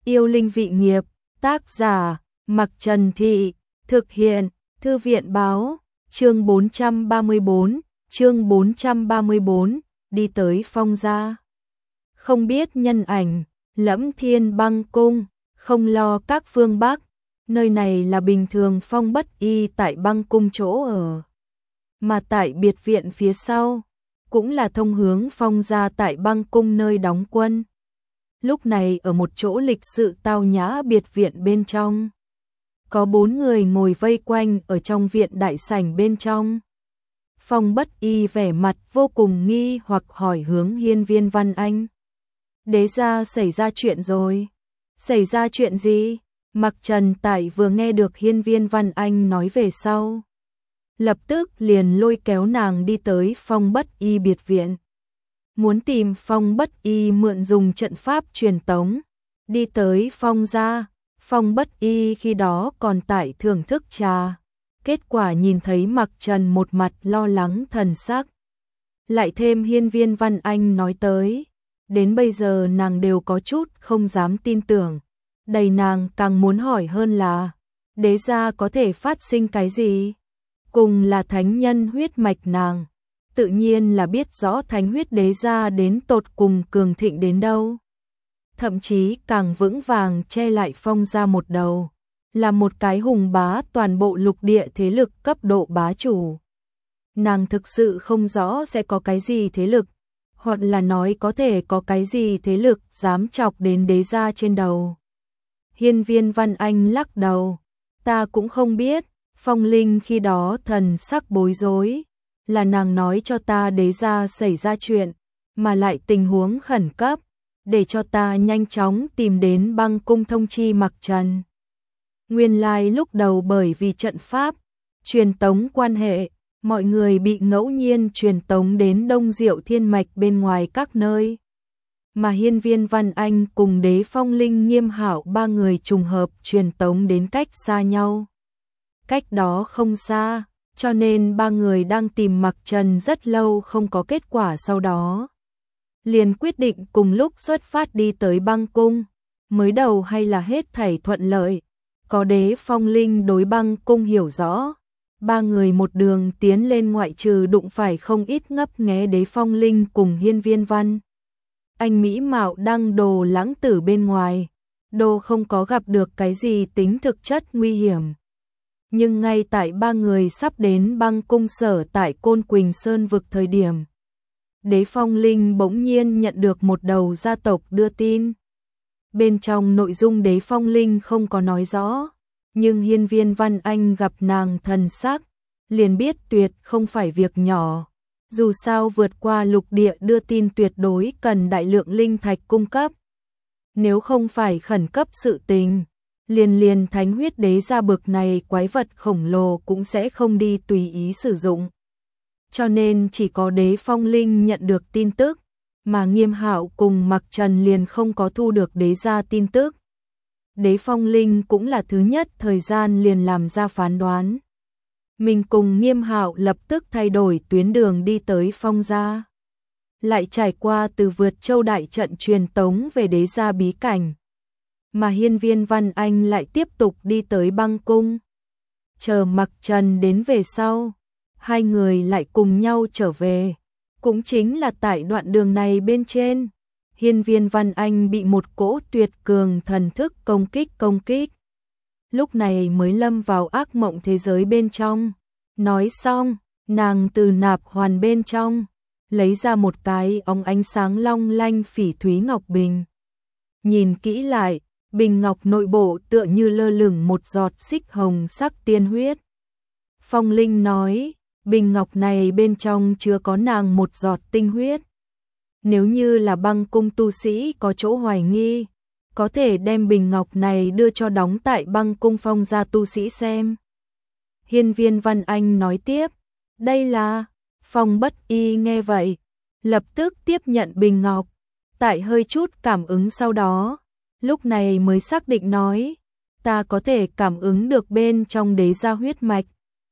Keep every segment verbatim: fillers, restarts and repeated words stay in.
Yêu linh vị nghiệp, tác giả, Mặc Trần Thị, thực hiện, Thư viện báo, chương bốn trăm ba mươi tư, chương bốn trăm ba mươi tư, đi tới Phong gia. Không biết nhân ảnh, Lẫm Thiên Băng Cung, không lo các phương Bắc, nơi này là bình thường Phong Bất Y tại Băng Cung chỗ ở. Mà tại biệt viện phía sau, cũng là thông hướng Phong gia tại Băng Cung nơi đóng quân. Lúc này ở một chỗ lịch sự tao nhã biệt viện bên trong, có bốn người ngồi vây quanh ở trong viện đại sảnh bên trong. Phong Bất Y vẻ mặt vô cùng nghi hoặc hỏi hướng Hiên Viên Văn Anh. Đế gia xảy ra chuyện rồi. Xảy ra chuyện gì? Mặc Trần Tại vừa nghe được Hiên Viên Văn Anh nói về sau, lập tức liền lôi kéo nàng đi tới Phong Bất Y biệt viện. Muốn tìm Phong Bất Y mượn dùng trận pháp truyền tống, đi tới Phong gia. Phong Bất Y khi đó còn tại thưởng thức trà, kết quả nhìn thấy Mặc Trần một mặt lo lắng thần sắc. Lại thêm Hiên Viên Văn Anh nói tới, đến bây giờ nàng đều có chút không dám tin tưởng. Đầy nàng càng muốn hỏi hơn là, đế gia có thể phát sinh cái gì? Cùng là thánh nhân huyết mạch nàng, tự nhiên là biết rõ thánh huyết đế gia đến tột cùng cường thịnh đến đâu. Thậm chí càng vững vàng che lại Phong gia một đầu, là một cái hùng bá toàn bộ lục địa thế lực cấp độ bá chủ. Nàng thực sự không rõ sẽ có cái gì thế lực, hoặc là nói có thể có cái gì thế lực dám chọc đến đế gia trên đầu. Hiên Viên Văn Anh lắc đầu, ta cũng không biết. Phong Linh khi đó thần sắc bối rối, là nàng nói cho ta đế gia xảy ra chuyện, mà lại tình huống khẩn cấp, để cho ta nhanh chóng tìm đến Băng Cung thông chi Mặc Trần. Nguyên lai lúc đầu bởi vì trận pháp, truyền tống quan hệ, mọi người bị ngẫu nhiên truyền tống đến Đông Diệu Thiên Mạch bên ngoài các nơi. Mà Hiên Viên Văn Anh cùng đế Phong Linh Nghiêm Hạo ba người trùng hợp truyền tống đến cách xa nhau. Cách đó không xa, cho nên ba người đang tìm Mặc Trần rất lâu không có kết quả, sau đó liền quyết định cùng lúc xuất phát đi tới Băng Cung. Mới đầu hay là hết thảy thuận lợi, có đế Phong Linh đối Băng Cung hiểu rõ, ba người một đường tiến lên ngoại trừ đụng phải không ít ngấp nghé đế Phong Linh cùng Hiên Viên Văn Anh mỹ mạo đăng đồ lãng tử bên ngoài, đồ không có gặp được cái gì tính thực chất nguy hiểm. Nhưng ngay tại ba người sắp đến Băng Cung sở tại Côn Quỳnh Sơn vực thời điểm, đế Phong Linh bỗng nhiên nhận được một đầu gia tộc đưa tin. Bên trong nội dung đế Phong Linh không có nói rõ, nhưng Hiên Viên Văn Anh gặp nàng thần sắc, liền biết tuyệt không phải việc nhỏ. Dù sao vượt qua lục địa đưa tin tuyệt đối cần đại lượng linh thạch cung cấp. Nếu không phải khẩn cấp sự tình, liền liền thánh huyết đế gia bực này quái vật khổng lồ cũng sẽ không đi tùy ý sử dụng. Cho nên chỉ có đế Phong Linh nhận được tin tức, mà Nghiêm Hạo cùng Mặc Trần liền không có thu được đế gia tin tức. Đế Phong Linh cũng là thứ nhất thời gian liền làm ra phán đoán. Mình cùng Nghiêm Hạo lập tức thay đổi tuyến đường đi tới Phong gia. Lại trải qua từ vượt châu đại trận truyền tống về đế gia bí cảnh. Mà Hiên Viên Văn Anh lại tiếp tục đi tới Băng Cung. Chờ Mặc Trần đến về sau, hai người lại cùng nhau trở về. Cũng chính là tại đoạn đường này bên trên, Hiên Viên Văn Anh bị một cỗ tuyệt cường thần thức công kích công kích. Lúc này mới lâm vào ác mộng thế giới bên trong. Nói xong, nàng từ nạp hoàn bên trong, lấy ra một cái óng ánh sáng long lanh phỉ thúy ngọc bình. Nhìn kỹ lại, bình ngọc nội bộ tựa như lơ lửng một giọt xích hồng sắc tiên huyết. Phong Linh nói, bình ngọc này bên trong chứa có nàng một giọt tinh huyết. Nếu như là Băng Cung tu sĩ có chỗ hoài nghi, có thể đem bình ngọc này đưa cho đóng tại Băng Cung Phong gia tu sĩ xem. Hiên Viên Văn Anh nói tiếp, đây là... Phong Bất Y nghe vậy, lập tức tiếp nhận bình ngọc, tại hơi chút cảm ứng sau đó, lúc này mới xác định nói, ta có thể cảm ứng được bên trong đế gia huyết mạch,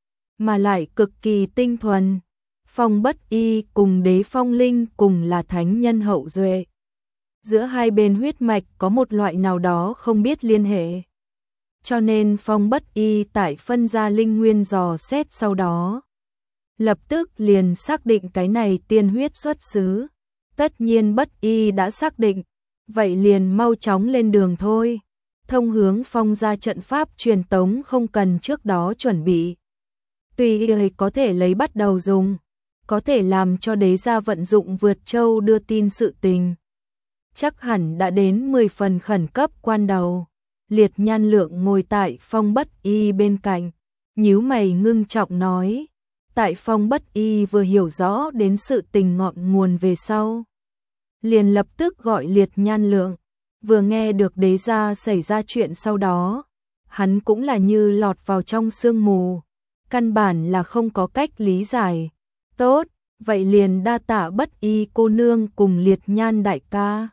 mà lại cực kỳ tinh thuần. Phong Bất Y cùng đế Phong Linh cùng là thánh nhân hậu duệ, giữa hai bên huyết mạch có một loại nào đó không biết liên hệ. Cho nên Phong Bất Y tại phân gia linh nguyên dò xét sau đó, lập tức liền xác định cái này tiên huyết xuất xứ. Tất nhiên Bất Y đã xác định, vậy liền mau chóng lên đường thôi. Thông hướng Phong gia trận pháp truyền tống không cần trước đó chuẩn bị. Tùy ý có thể lấy bắt đầu dùng, có thể làm cho đế gia vận dụng vượt châu đưa tin sự tình. Chắc hẳn đã đến mười phần khẩn cấp quan đầu. Liệt Nhan Lượng ngồi tại Phong Bất Y bên cạnh, nhíu mày ngưng trọng nói. Tại Phong Bất Y vừa hiểu rõ đến sự tình ngọn nguồn về sau, liền lập tức gọi Liệt Nhan Lượng. Vừa nghe được đế gia xảy ra chuyện sau đó, hắn cũng là như lọt vào trong sương mù, căn bản là không có cách lý giải. Tốt, vậy liền đa tạ Bất Y cô nương cùng Liệt Nhan đại ca.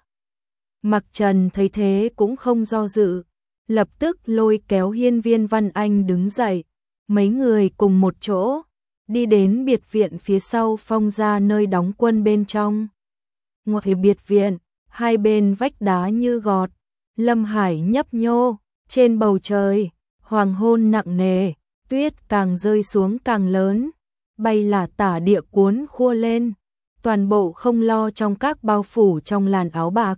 Mặc Trần thấy thế cũng không do dự, lập tức lôi kéo Hiên Viên Văn Anh đứng dậy, mấy người cùng một chỗ đi đến biệt viện phía sau Phong gia nơi đóng quân bên trong. Ngoài biệt viện, hai bên vách đá như gọt, lâm hải nhấp nhô, trên bầu trời, hoàng hôn nặng nề, tuyết càng rơi xuống càng lớn, bay là tả địa cuốn khua lên, toàn bộ không lo trong các bao phủ trong làn áo bạc.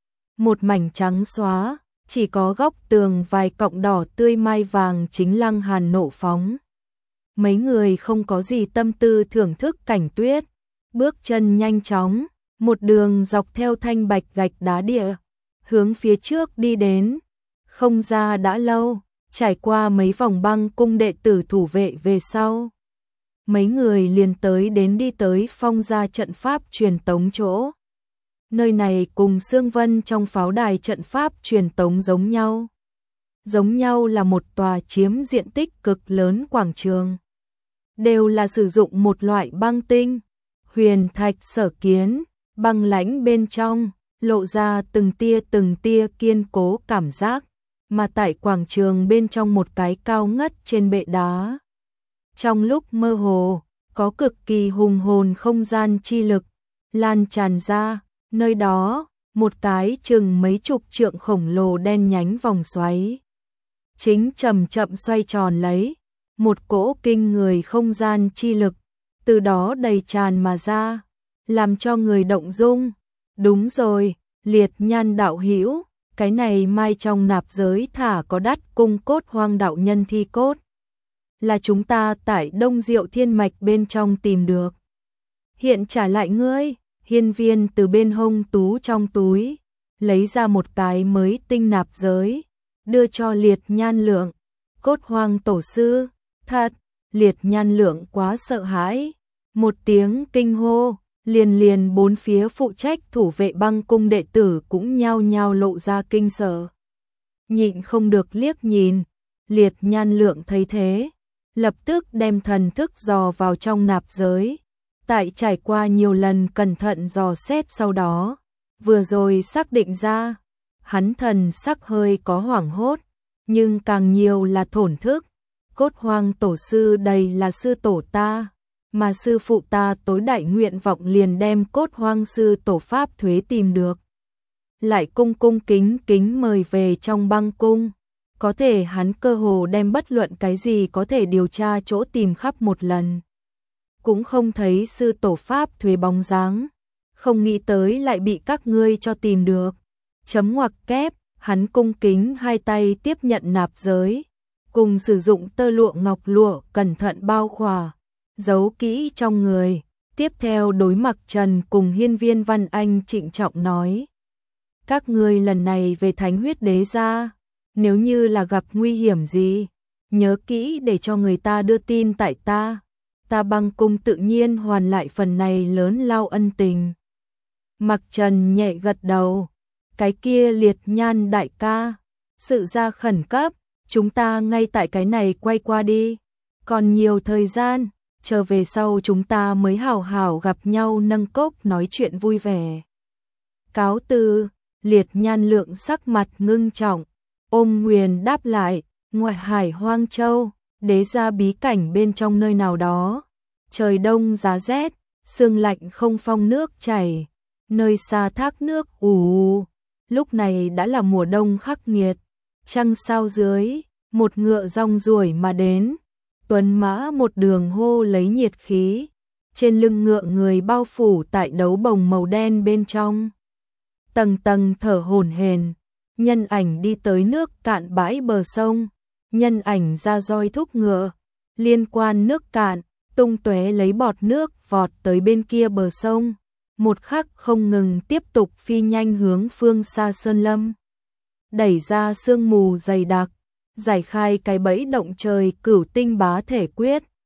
Một mảnh trắng xóa, chỉ có góc tường vài cọng đỏ tươi mai vàng chính lăng hàn nộ phóng. Mấy người không có gì tâm tư thưởng thức cảnh tuyết, bước chân nhanh chóng, một đường dọc theo thanh bạch gạch đá địa, hướng phía trước đi đến. Không ra đã lâu, trải qua mấy vòng băng cung đệ tử thủ vệ về sau, mấy người liền tới đến đi tới Phong gia trận pháp truyền tống chỗ. Nơi này cùng Sương Vân trong pháo đài trận pháp truyền tống giống nhau. Giống nhau là một tòa chiếm diện tích cực lớn quảng trường. Đều là sử dụng một loại băng tinh, huyền thạch sở kiến, băng lãnh bên trong, lộ ra từng tia từng tia kiên cố cảm giác, mà tại quảng trường bên trong một cái cao ngất trên bệ đá. Trong lúc mơ hồ, có cực kỳ hùng hồn không gian chi lực, lan tràn ra, nơi đó, một cái chừng mấy chục trượng khổng lồ đen nhánh vòng xoáy. Chính chậm chậm xoay tròn lấy, một cỗ kinh người không gian chi lực, từ đó đầy tràn mà ra, làm cho người động dung. Đúng rồi, Liệt Nhan đạo hữu, cái này mai trong nạp giới thả có đắt cung cốt hoang đạo nhân thi cốt. Là chúng ta tại Đông Diệu Thiên Mạch bên trong tìm được. Hiện trả lại ngươi. Hiên Viên từ bên hông tú trong túi, lấy ra một cái mới tinh nạp giới, đưa cho Liệt Nhan Lượng. Cốt hoang tổ sư, thật. Liệt Nhan Lượng quá sợ hãi, một tiếng kinh hô, liền liền bốn phía phụ trách thủ vệ băng cung đệ tử cũng nhao nhao lộ ra kinh sợ. Nhịn không được liếc nhìn, Liệt Nhan Lượng thấy thế, lập tức đem thần thức dò vào trong nạp giới. Tại trải qua nhiều lần cẩn thận dò xét sau đó, vừa rồi xác định ra, hắn thần sắc hơi có hoảng hốt, nhưng càng nhiều là thổn thức. Cốt hoang tổ sư đây là sư tổ ta, mà sư phụ ta tối đại nguyện vọng liền đem cốt hoang sư tổ pháp thuế tìm được. Lại cung cung kính kính mời về trong băng cung, có thể hắn cơ hồ đem bất luận cái gì có thể điều tra chỗ tìm khắp một lần. Cũng không thấy sư tổ pháp thuế bóng dáng, không nghĩ tới lại bị các ngươi cho tìm được. Chấm ngoặc kép, hắn cung kính hai tay tiếp nhận nạp giới, cùng sử dụng tơ lụa ngọc lụa cẩn thận bao khỏa, giấu kỹ trong người. Tiếp theo đối Mặc Trần cùng Hiên Viên Văn Anh trịnh trọng nói: các ngươi lần này về Thánh Huyết Đế gia, nếu như là gặp nguy hiểm gì, nhớ kỹ để cho người ta đưa tin tại ta. Ta băng cung tự nhiên hoàn lại phần này lớn lao ân tình. Mặc Trần nhẹ gật đầu, cái kia Liệt Nhan đại ca, sự ra khẩn cấp, chúng ta ngay tại cái này quay qua đi, còn nhiều thời gian, chờ về sau chúng ta mới hào hào gặp nhau nâng cốc nói chuyện vui vẻ. Cáo từ. Liệt Nhan Lượng sắc mặt ngưng trọng, ôm nguyền đáp lại, ngoại hải Hoang Châu, đế gia bí cảnh bên trong nơi nào đó, trời đông giá rét, sương lạnh không phong nước chảy, nơi xa thác nước ù ù. Lúc này đã là mùa đông khắc nghiệt, trăng sao dưới, một ngựa rong ruổi mà đến. Tuấn mã một đường hô lấy nhiệt khí, trên lưng ngựa người bao phủ tại đấu bồng màu đen bên trong. Tầng tầng thở hổn hển, nhân ảnh đi tới nước cạn bãi bờ sông, nhân ảnh ra roi thúc ngựa, liên quan nước cạn, tung tóe lấy bọt nước vọt tới bên kia bờ sông, một khắc không ngừng tiếp tục phi nhanh hướng phương xa sơn lâm. Đẩy ra sương mù dày đặc, giải khai cái bẫy động trời cửu tinh bá thể quyết,